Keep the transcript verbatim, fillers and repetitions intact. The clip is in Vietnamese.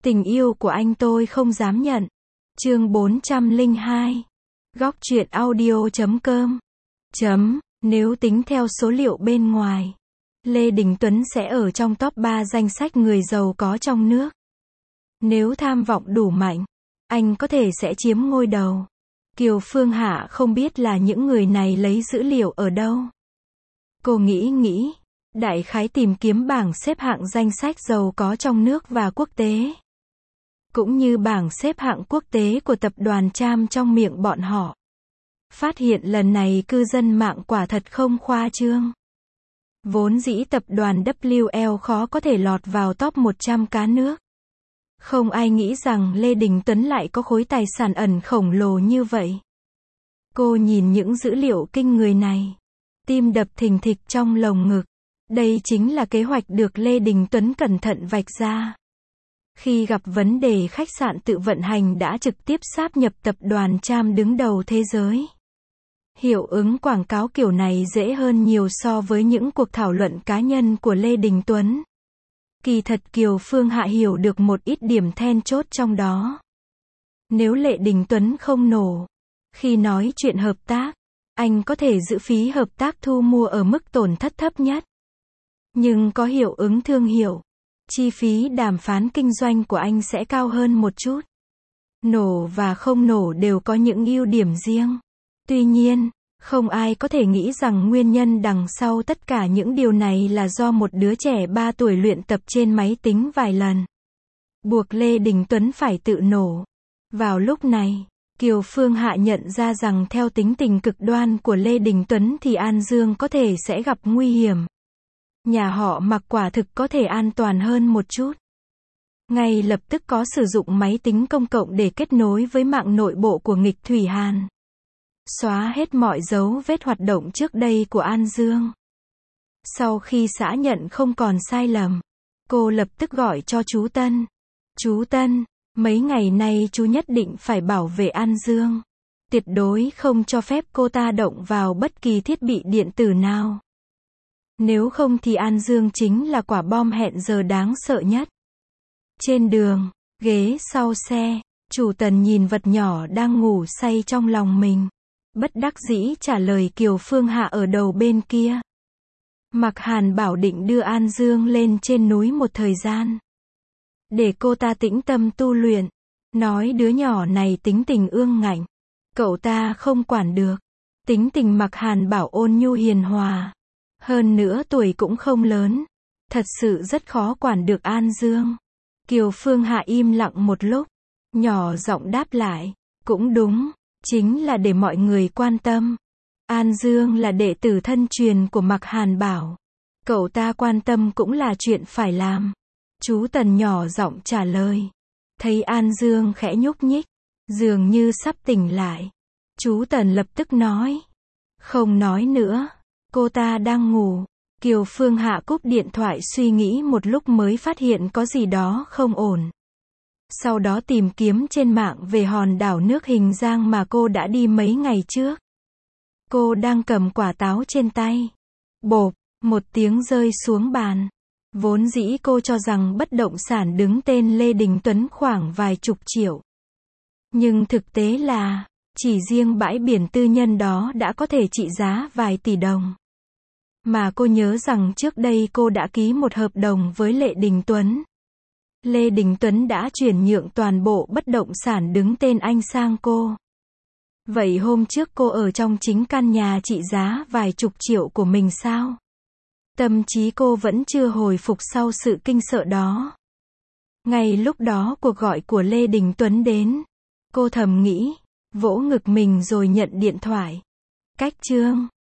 Tình yêu của anh tôi không dám nhận. Chương bốn trăm lẻ hai. Góc truyện audio chấm com. Chấm, nếu tính theo số liệu bên ngoài, Lê Đình Tuấn sẽ ở trong top ba danh sách người giàu có trong nước. Nếu tham vọng đủ mạnh, anh có thể sẽ chiếm ngôi đầu. Kiều Phương Hạ không biết là những người này lấy dữ liệu ở đâu. Cô nghĩ nghĩ, đại khái tìm kiếm bảng xếp hạng danh sách giàu có trong nước và quốc tế, cũng như bảng xếp hạng quốc tế của tập đoàn Tram trong miệng bọn họ. Phát hiện lần này cư dân mạng quả thật không khoa trương. Vốn dĩ tập đoàn vê kép lờ khó có thể lọt vào top một trăm cá nước. Không ai nghĩ rằng Lê Đình Tuấn lại có khối tài sản ẩn khổng lồ như vậy. Cô nhìn những dữ liệu kinh người này, tim đập thình thịch trong lồng ngực. Đây chính là kế hoạch được Lê Đình Tuấn cẩn thận vạch ra. Khi gặp vấn đề khách sạn tự vận hành đã trực tiếp sáp nhập tập đoàn Tram đứng đầu thế giới. Hiệu ứng quảng cáo kiểu này dễ hơn nhiều so với những cuộc thảo luận cá nhân của Lê Đình Tuấn. Kỳ thật Kiều Phương Hạ hiểu được một ít điểm then chốt trong đó. Nếu Lê Đình Tuấn không nổ, khi nói chuyện hợp tác, anh có thể giữ phí hợp tác thu mua ở mức tổn thất thấp nhất. Nhưng có hiệu ứng thương hiệu, chi phí đàm phán kinh doanh của anh sẽ cao hơn một chút. Nổ và không nổ đều có những ưu điểm riêng. Tuy nhiên, không ai có thể nghĩ rằng nguyên nhân đằng sau tất cả những điều này là do một đứa trẻ ba tuổi luyện tập trên máy tính vài lần, buộc Lê Đình Tuấn phải tự nổ. Vào lúc này, Kiều Phương Hạ nhận ra rằng theo tính tình cực đoan của Lê Đình Tuấn thì An Dương có thể sẽ gặp nguy hiểm. Nhà họ Mặc quả thực có thể an toàn hơn một chút. Ngay lập tức có sử dụng máy tính công cộng để kết nối với mạng nội bộ của nghịch Thủy Hàn. Xóa hết mọi dấu vết hoạt động trước đây của An Dương. Sau khi xác nhận không còn sai lầm, cô lập tức gọi cho chú Tân. Chú Tân, mấy ngày nay chú nhất định phải bảo vệ An Dương. Tuyệt đối không cho phép cô ta động vào bất kỳ thiết bị điện tử nào. Nếu không thì An Dương chính là quả bom hẹn giờ đáng sợ nhất. Trên đường, ghế sau xe, chủ Tần nhìn vật nhỏ đang ngủ say trong lòng mình. Bất đắc dĩ trả lời Kiều Phương Hạ ở đầu bên kia. Mạc Hàn bảo định đưa An Dương lên trên núi một thời gian, để cô ta tĩnh tâm tu luyện. Nói đứa nhỏ này tính tình ương ngạnh, cậu ta không quản được. Tính tình Mạc Hàn bảo ôn nhu hiền hòa. Hơn nữa tuổi cũng không lớn. Thật sự rất khó quản được An Dương. Kiều Phương Hạ im lặng một lúc, nhỏ giọng đáp lại. Cũng đúng, chính là để mọi người quan tâm. An Dương là đệ tử thân truyền của Mạc Hàn bảo. Cậu ta quan tâm cũng là chuyện phải làm. Chú Tần nhỏ giọng trả lời. Thấy An Dương khẽ nhúc nhích, dường như sắp tỉnh lại. Chú Tần lập tức nói. Không nói nữa. Cô ta đang ngủ. Kiều Phương Hạ cúp điện thoại suy nghĩ một lúc mới phát hiện có gì đó không ổn. Sau đó tìm kiếm trên mạng về hòn đảo nước hình giang mà cô đã đi mấy ngày trước. Cô đang cầm quả táo trên tay. Bộp, một tiếng rơi xuống bàn. Vốn dĩ cô cho rằng bất động sản đứng tên Lê Đình Tuấn khoảng vài chục triệu. Nhưng thực tế là, chỉ riêng bãi biển tư nhân đó đã có thể trị giá vài tỷ đồng. Mà cô nhớ rằng trước đây cô đã ký một hợp đồng với Lê Đình Tuấn. Lê Đình Tuấn đã chuyển nhượng toàn bộ bất động sản đứng tên anh sang cô. Vậy hôm trước cô ở trong chính căn nhà trị giá vài chục triệu của mình sao? Tâm trí cô vẫn chưa hồi phục sau sự kinh sợ đó. Ngay lúc đó cuộc gọi của Lê Đình Tuấn đến. Cô thầm nghĩ, vỗ ngực mình rồi nhận điện thoại. Cách chương